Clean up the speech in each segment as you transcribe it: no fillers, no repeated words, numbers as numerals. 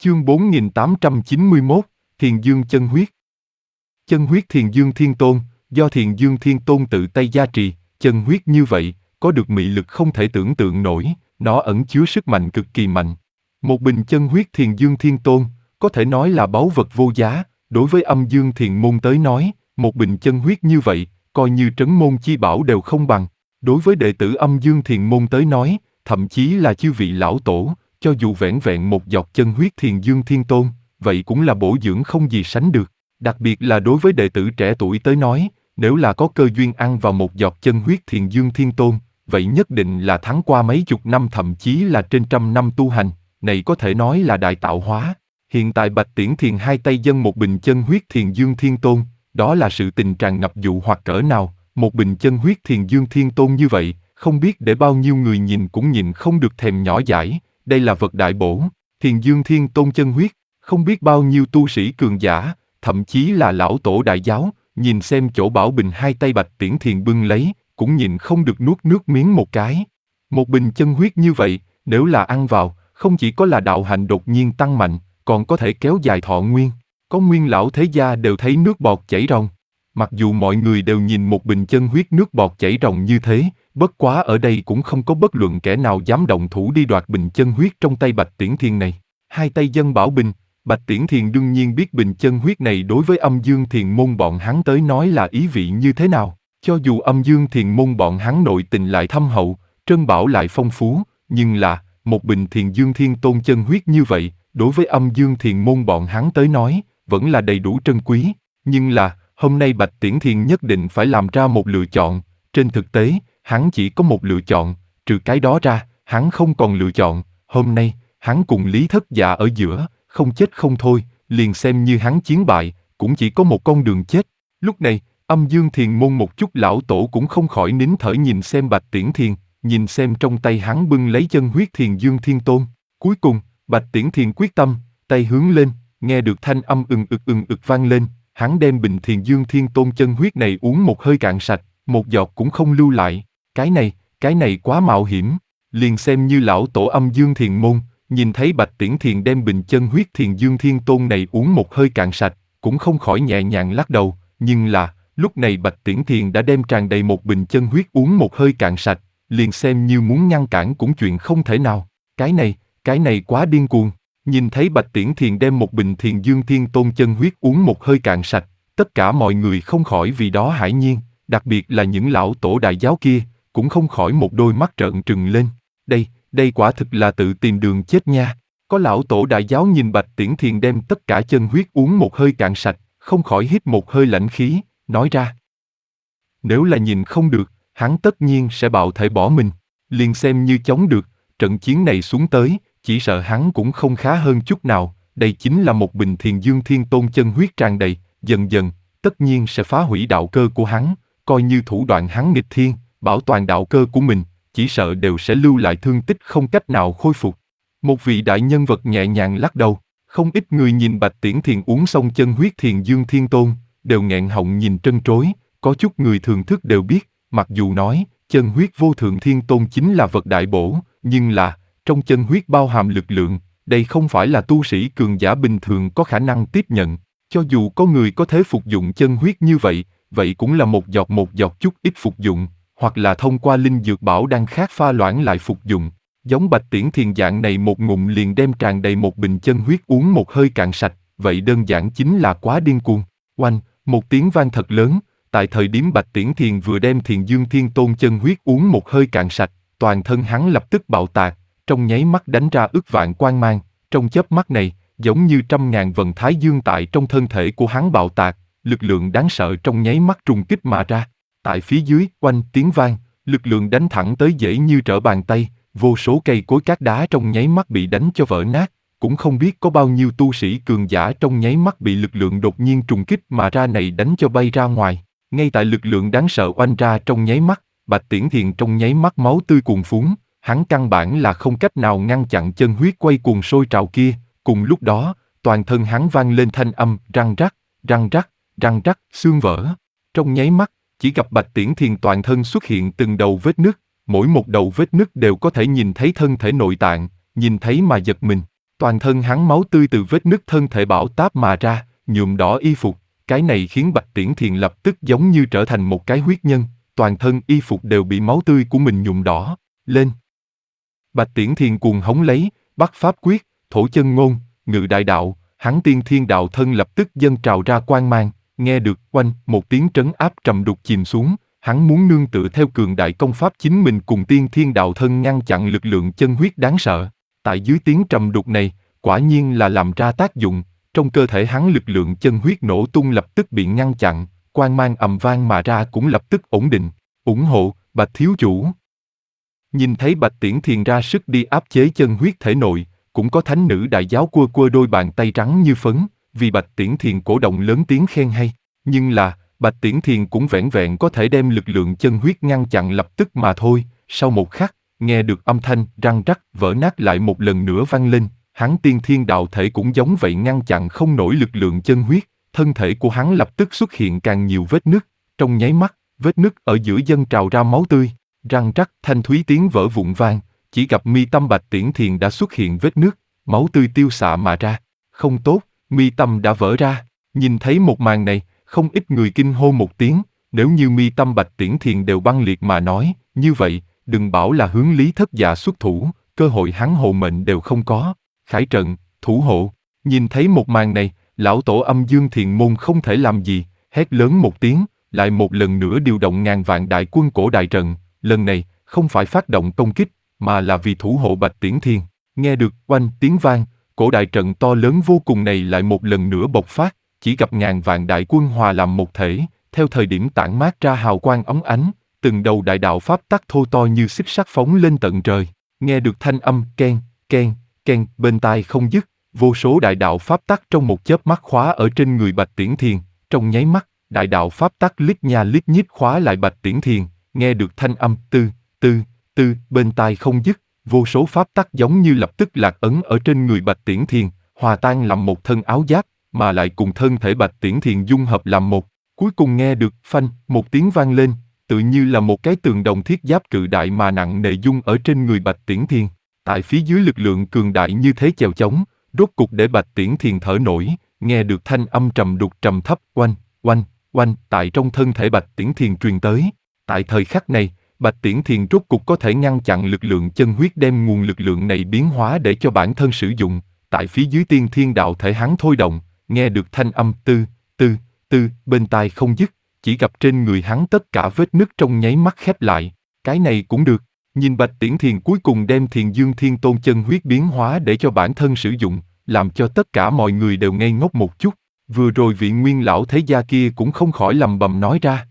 Chương 4891, Thiền Dương chân huyết. Chân huyết Thiền Dương Thiên Tôn, do Thiền Dương Thiên Tôn tự tay gia trì, chân huyết như vậy, có được mị lực không thể tưởng tượng nổi, nó ẩn chứa sức mạnh cực kỳ mạnh. Một bình chân huyết Thiền Dương Thiên Tôn, có thể nói là báu vật vô giá, đối với âm dương thiền môn tới nói, một bình chân huyết như vậy, coi như trấn môn chi bảo đều không bằng. Đối với đệ tử âm dương thiền môn tới nói, thậm chí là chư vị lão tổ, cho dù vẻn vẹn một giọt chân huyết Thiền Dương Thiên Tôn, vậy cũng là bổ dưỡng không gì sánh được. Đặc biệt là đối với đệ tử trẻ tuổi tới nói, nếu là có cơ duyên ăn vào một giọt chân huyết Thiền Dương Thiên Tôn, vậy nhất định là thắng qua mấy chục năm thậm chí là trên trăm năm tu hành, này có thể nói là đại tạo hóa. Hiện tại Bạch Tiễn Thiền hai tay dâng một bình chân huyết Thiền Dương Thiên Tôn, đó là sự tình tràn ngập dụ hoặc cỡ nào, một bình chân huyết Thiền Dương Thiên Tôn như vậy, không biết để bao nhiêu người nhìn cũng nhìn không được thèm nhỏ dãi, đây là vật đại bổ, Thiền Dương Thiên Tôn chân huyết, không biết bao nhiêu tu sĩ cường giả, thậm chí là lão tổ đại giáo, nhìn xem chỗ bảo bình hai tay Bạch Tiễn Thiền bưng lấy, cũng nhìn không được nuốt nước miếng một cái. Một bình chân huyết như vậy, nếu là ăn vào, không chỉ có là đạo hạnh đột nhiên tăng mạnh, còn có thể kéo dài thọ nguyên. Có nguyên lão thế gia đều thấy nước bọt chảy ròng. Mặc dù mọi người đều nhìn một bình chân huyết nước bọt chảy ròng như thế, bất quá ở đây cũng không có bất luận kẻ nào dám động thủ đi đoạt bình chân huyết trong tay Bạch Tiễn Thiền này. Hai tay dâng bảo bình, Bạch Tiễn Thiền đương nhiên biết bình chân huyết này đối với âm dương thiền môn bọn hắn tới nói là ý vị như thế nào. Cho dù âm dương thiền môn bọn hắn nội tình lại thâm hậu, trân bảo lại phong phú, nhưng là, một bình Thiền Dương Thiên Tôn chân huyết như vậy, đối với âm dương thiền môn bọn hắn tới nói, vẫn là đầy đủ trân quý. Nhưng là, hôm nay Bạch Tiễn Thiền nhất định phải làm ra một lựa chọn. Trên thực tế, hắn chỉ có một lựa chọn, trừ cái đó ra, hắn không còn lựa chọn. Hôm nay, hắn cùng Lý Thất Dạ ở giữa, không chết không thôi, liền xem như hắn chiến bại, cũng chỉ có một con đường chết. Lúc này, âm dương thiền môn một chút lão tổ cũng không khỏi nín thở nhìn xem Bạch Tiễn Thiền, nhìn xem trong tay hắn bưng lấy chân huyết Thiền Dương Thiên Tôn. Cuối cùng, Bạch Tiễn Thiền quyết tâm, tay hướng lên, nghe được thanh âm ừng ực vang lên, hắn đem bình Thiền Dương Thiên Tôn chân huyết này uống một hơi cạn sạch, một giọt cũng không lưu lại. Cái này quá mạo hiểm. Liền xem như lão tổ âm dương thiền môn, nhìn thấy Bạch Tiễn Thiền đem bình chân huyết Thiền Dương Thiên Tôn này uống một hơi cạn sạch, cũng không khỏi nhẹ nhàng lắc đầu. Nhưng là, lúc này Bạch Tiễn Thiền đã đem tràn đầy một bình chân huyết uống một hơi cạn sạch, liền xem như muốn ngăn cản cũng chuyện không thể nào. Cái này quá điên cuồng. Nhìn thấy Bạch Tiễn Thiền đem một bình Thiền Dương Thiên Tôn chân huyết uống một hơi cạn sạch, tất cả mọi người không khỏi vì đó hãi nhiên, đặc biệt là những lão tổ đại giáo kia, cũng không khỏi một đôi mắt trợn trừng lên. Đây quả thực là tự tìm đường chết nha. Có lão tổ đại giáo nhìn Bạch Tiễn Thiền đem tất cả chân huyết uống một hơi cạn sạch, không khỏi hít một hơi lãnh khí, nói ra. Nếu là nhìn không được, hắn tất nhiên sẽ bạo thể bỏ mình. Liền xem như chống được, trận chiến này xuống tới, chỉ sợ hắn cũng không khá hơn chút nào. Đây chính là một bình Thiền Dương Thiên Tôn chân huyết tràn đầy, dần dần, tất nhiên sẽ phá hủy đạo cơ của hắn, coi như thủ đoạn hắn nghịch thiên, bảo toàn đạo cơ của mình, chỉ sợ đều sẽ lưu lại thương tích không cách nào khôi phục. Một vị đại nhân vật nhẹ nhàng lắc đầu, không ít người nhìn Bạch Tiễn Thiền uống xong chân huyết Thiền Dương Thiên Tôn, đều nghẹn họng nhìn trân trối, có chút người thường thức đều biết, mặc dù nói, chân huyết vô thượng Thiên Tôn chính là vật đại bổ, nhưng là, trong chân huyết bao hàm lực lượng, đây không phải là tu sĩ cường giả bình thường có khả năng tiếp nhận. Cho dù có người có thể phục dụng chân huyết như vậy, vậy cũng là một giọt chút ít phục dụng, hoặc là thông qua linh dược bảo đan khác pha loãng lại phục dụng. Giống Bạch Tiễn Thiền dạng này một ngụm liền đem tràn đầy một bình chân huyết uống một hơi cạn sạch, vậy đơn giản chính là quá điên cuồng. Oanh, một tiếng vang thật lớn, tại thời điểm Bạch Tiễn Thiền vừa đem Thiền Dương Thiên Tôn chân huyết uống một hơi cạn sạch, toàn thân hắn lập tức bạo tạc, trong nháy mắt đánh ra ức vạn quang mang, trong chớp mắt này, giống như trăm ngàn vầng thái dương tại trong thân thể của hắn bạo tạc, lực lượng đáng sợ trong nháy mắt trùng kích mà ra. Tại phía dưới, oanh tiếng vang, lực lượng đánh thẳng tới dễ như trở bàn tay, vô số cây cối cát đá trong nháy mắt bị đánh cho vỡ nát, cũng không biết có bao nhiêu tu sĩ cường giả trong nháy mắt bị lực lượng đột nhiên trùng kích mà ra này đánh cho bay ra ngoài. Ngay tại lực lượng đáng sợ oanh ra trong nháy mắt, Bạch Tiễn Thiền trong nháy mắt máu tươi cuồn phún, hắn căn bản là không cách nào ngăn chặn chân huyết quay cuồng sôi trào kia. Cùng lúc đó, toàn thân hắn vang lên thanh âm răng rắc, xương vỡ. Trong nháy mắt, chỉ gặp Bạch Tiễn Thiền toàn thân xuất hiện từng đầu vết nứt, mỗi một đầu vết nứt đều có thể nhìn thấy thân thể nội tạng, nhìn thấy mà giật mình. Toàn thân hắn máu tươi từ vết nứt thân thể bão táp mà ra, nhuộm đỏ y phục, cái này khiến Bạch Tiễn Thiền lập tức giống như trở thành một cái huyết nhân, toàn thân y phục đều bị máu tươi của mình nhuộm đỏ lên. Bạch Tiễn Thiền cuồng hống lấy, bắt pháp quyết, thổ chân ngôn, ngự đại đạo, hắn tiên thiên đạo thân lập tức dâng trào ra quang mang, nghe được oanh một tiếng trấn áp trầm đục chìm xuống, hắn muốn nương tựa theo cường đại công pháp chính mình cùng tiên thiên đạo thân ngăn chặn lực lượng chân huyết đáng sợ. Tại dưới tiếng trầm đục này, quả nhiên là làm ra tác dụng, trong cơ thể hắn lực lượng chân huyết nổ tung lập tức bị ngăn chặn, quang mang ầm vang mà ra cũng lập tức ổn định, ủng hộ, Bạch thiếu chủ. Nhìn thấy Bạch Tiễn Thiền ra sức đi áp chế chân huyết thể nội, cũng có thánh nữ đại giáo cua cua đôi bàn tay trắng như phấn, vì Bạch Tiễn Thiền cổ động lớn tiếng khen hay, nhưng là, Bạch Tiễn Thiền cũng vẻn vẹn có thể đem lực lượng chân huyết ngăn chặn lập tức mà thôi, sau một khắc, nghe được âm thanh răng rắc vỡ nát lại một lần nữa vang lên, hắn tiên thiên đạo thể cũng giống vậy ngăn chặn không nổi lực lượng chân huyết, thân thể của hắn lập tức xuất hiện càng nhiều vết nứt, trong nháy mắt, vết nứt ở giữa dâng trào ra máu tươi, răng rắc thanh thúy tiếng vỡ vụn vang, chỉ gặp mi tâm Bạch Tiễn Thiền đã xuất hiện vết nứt, máu tươi tiêu xạ mà ra, không tốt, mi tâm đã vỡ ra, nhìn thấy một màn này, không ít người kinh hô một tiếng, nếu như mi tâm Bạch Tiễn Thiền đều băng liệt mà nói, như vậy, đừng bảo là hướng Lý Thất Dạ xuất thủ, cơ hội hắn hộ mệnh đều không có. Khải trận, thủ hộ, nhìn thấy một màn này, lão tổ Âm Dương Thiền Môn không thể làm gì, hét lớn một tiếng, lại một lần nữa điều động ngàn vạn đại quân cổ đại trận, lần này, không phải phát động công kích, mà là vì thủ hộ Bạch Tiễn Thiền. Nghe được oanh tiếng vang, cổ đại trận to lớn vô cùng này lại một lần nữa bộc phát, chỉ gặp ngàn vạn đại quân hòa làm một thể, theo thời điểm tản mát ra hào quang óng ánh, từng đầu đại đạo pháp tắc thô to như xích sắt phóng lên tận trời, nghe được thanh âm keng, keng, keng bên tai không dứt, vô số đại đạo pháp tắc trong một chớp mắt khóa ở trên người Bạch Tiễn Thiền, trong nháy mắt, đại đạo pháp tắc lít nha lít nhít khóa lại Bạch Tiễn Thiền, nghe được thanh âm tư bên tai không dứt, vô số pháp tắc giống như lập tức lạc ấn ở trên người Bạch Tiễn Thiền, hòa tan làm một thân áo giáp, mà lại cùng thân thể Bạch Tiễn Thiền dung hợp làm một. Cuối cùng nghe được phanh một tiếng vang lên, tự như là một cái tường đồng thiết giáp cự đại mà nặng nề dung ở trên người Bạch Tiễn Thiền. Tại phía dưới lực lượng cường đại như thế chèo chống, rốt cục để Bạch Tiễn Thiền thở nổi, nghe được thanh âm trầm đục trầm thấp oanh, oanh, oanh tại trong thân thể Bạch Tiễn Thiền truyền tới. Tại thời khắc này, Bạch Tiễn Thiền rốt cục có thể ngăn chặn lực lượng chân huyết đem nguồn lực lượng này biến hóa để cho bản thân sử dụng. Tại phía dưới tiên thiên đạo thể hắn thôi động, nghe được thanh âm tư bên tai không dứt, chỉ gặp trên người hắn tất cả vết nứt trong nháy mắt khép lại. Cái này cũng được. Nhìn Bạch Tiễn Thiền cuối cùng đem Thiền Dương Thiên Tôn chân huyết biến hóa để cho bản thân sử dụng, làm cho tất cả mọi người đều ngây ngốc một chút. Vừa rồi vị nguyên lão thế gia kia cũng không khỏi lầm bầm nói ra.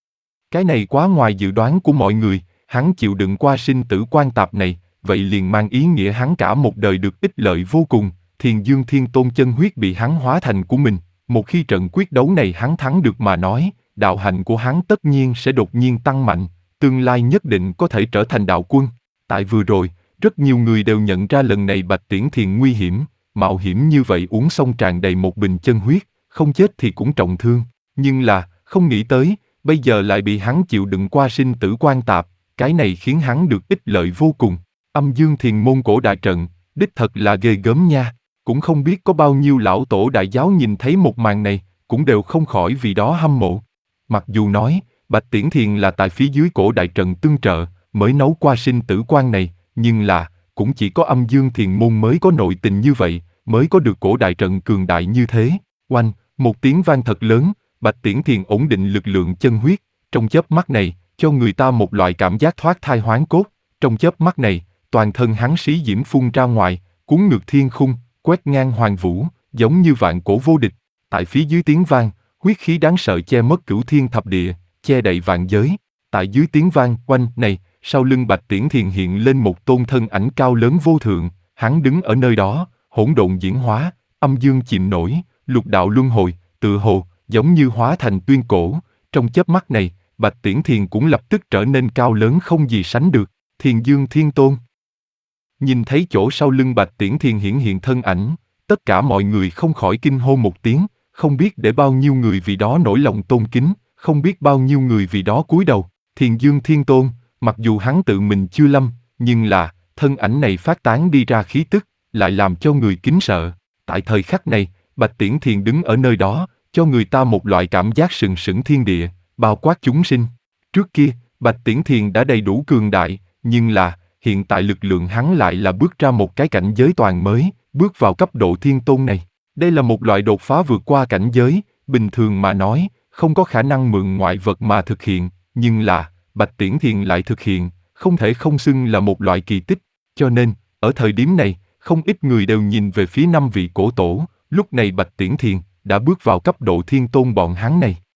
Cái này quá ngoài dự đoán của mọi người, hắn chịu đựng qua sinh tử quan tạp này, vậy liền mang ý nghĩa hắn cả một đời được ích lợi vô cùng. Thiền Dương Thiên Tôn chân huyết bị hắn hóa thành của mình, một khi trận quyết đấu này hắn thắng được mà nói, đạo hạnh của hắn tất nhiên sẽ đột nhiên tăng mạnh, tương lai nhất định có thể trở thành đạo quân. Tại vừa rồi, rất nhiều người đều nhận ra lần này Bạch Tiễn Thiền nguy hiểm, mạo hiểm như vậy uống xong tràn đầy một bình chân huyết, không chết thì cũng trọng thương, nhưng là, không nghĩ tới, bây giờ lại bị hắn chịu đựng qua sinh tử quan tạp, cái này khiến hắn được ích lợi vô cùng. Âm Dương Thiền Môn cổ đại trận, đích thật là ghê gớm nha, cũng không biết có bao nhiêu lão tổ đại giáo nhìn thấy một màn này, cũng đều không khỏi vì đó hâm mộ. Mặc dù nói, Bạch Tiễn Thiền là tại phía dưới cổ đại trận tương trợ, mới nấu qua sinh tử quan này, nhưng là, cũng chỉ có Âm Dương Thiền Môn mới có nội tình như vậy, mới có được cổ đại trận cường đại như thế. Oanh, một tiếng vang thật lớn, Bạch Tiễn Thiền ổn định lực lượng chân huyết, trong chớp mắt này, cho người ta một loại cảm giác thoát thai hoán cốt, trong chớp mắt này, toàn thân hắn xí diễm phun ra ngoài, cuốn ngược thiên khung, quét ngang hoàng vũ, giống như vạn cổ vô địch. Tại phía dưới tiếng vang, huyết khí đáng sợ che mất cửu thiên thập địa, che đậy vạn giới. Tại dưới tiếng vang oanh này, sau lưng Bạch Tiễn Thiền hiện lên một tôn thân ảnh cao lớn vô thượng, hắn đứng ở nơi đó, hỗn độn diễn hóa, âm dương chìm nổi, lục đạo luân hồi, tự hồ, giống như hóa thành tuyên cổ. Trong chớp mắt này, Bạch Tiễn Thiền cũng lập tức trở nên cao lớn không gì sánh được, Thiền Dương Thiên Tôn. Nhìn thấy chỗ sau lưng Bạch Tiễn Thiền hiển hiện thân ảnh, tất cả mọi người không khỏi kinh hô một tiếng, không biết để bao nhiêu người vì đó nổi lòng tôn kính, không biết bao nhiêu người vì đó cúi đầu. Thiền Dương Thiên Tôn, mặc dù hắn tự mình chưa lâm, nhưng là, thân ảnh này phát tán đi ra khí tức, lại làm cho người kính sợ. Tại thời khắc này, Bạch Tiễn Thiền đứng ở nơi đó, cho người ta một loại cảm giác sừng sững thiên địa, bao quát chúng sinh. Trước kia, Bạch Tiễn Thiền đã đầy đủ cường đại, nhưng hiện tại lực lượng hắn lại là bước ra một cái cảnh giới toàn mới, bước vào cấp độ thiên tôn này. Đây là một loại đột phá vượt qua cảnh giới, bình thường mà nói, không có khả năng mượn ngoại vật mà thực hiện, nhưng Bạch Tiễn Thiền lại thực hiện, không thể không xưng là một loại kỳ tích. Cho nên, ở thời điểm này, không ít người đều nhìn về phía 5 vị cổ tổ, lúc này Bạch Tiễn Thiền đã bước vào cấp độ thiên tôn bọn hắn này.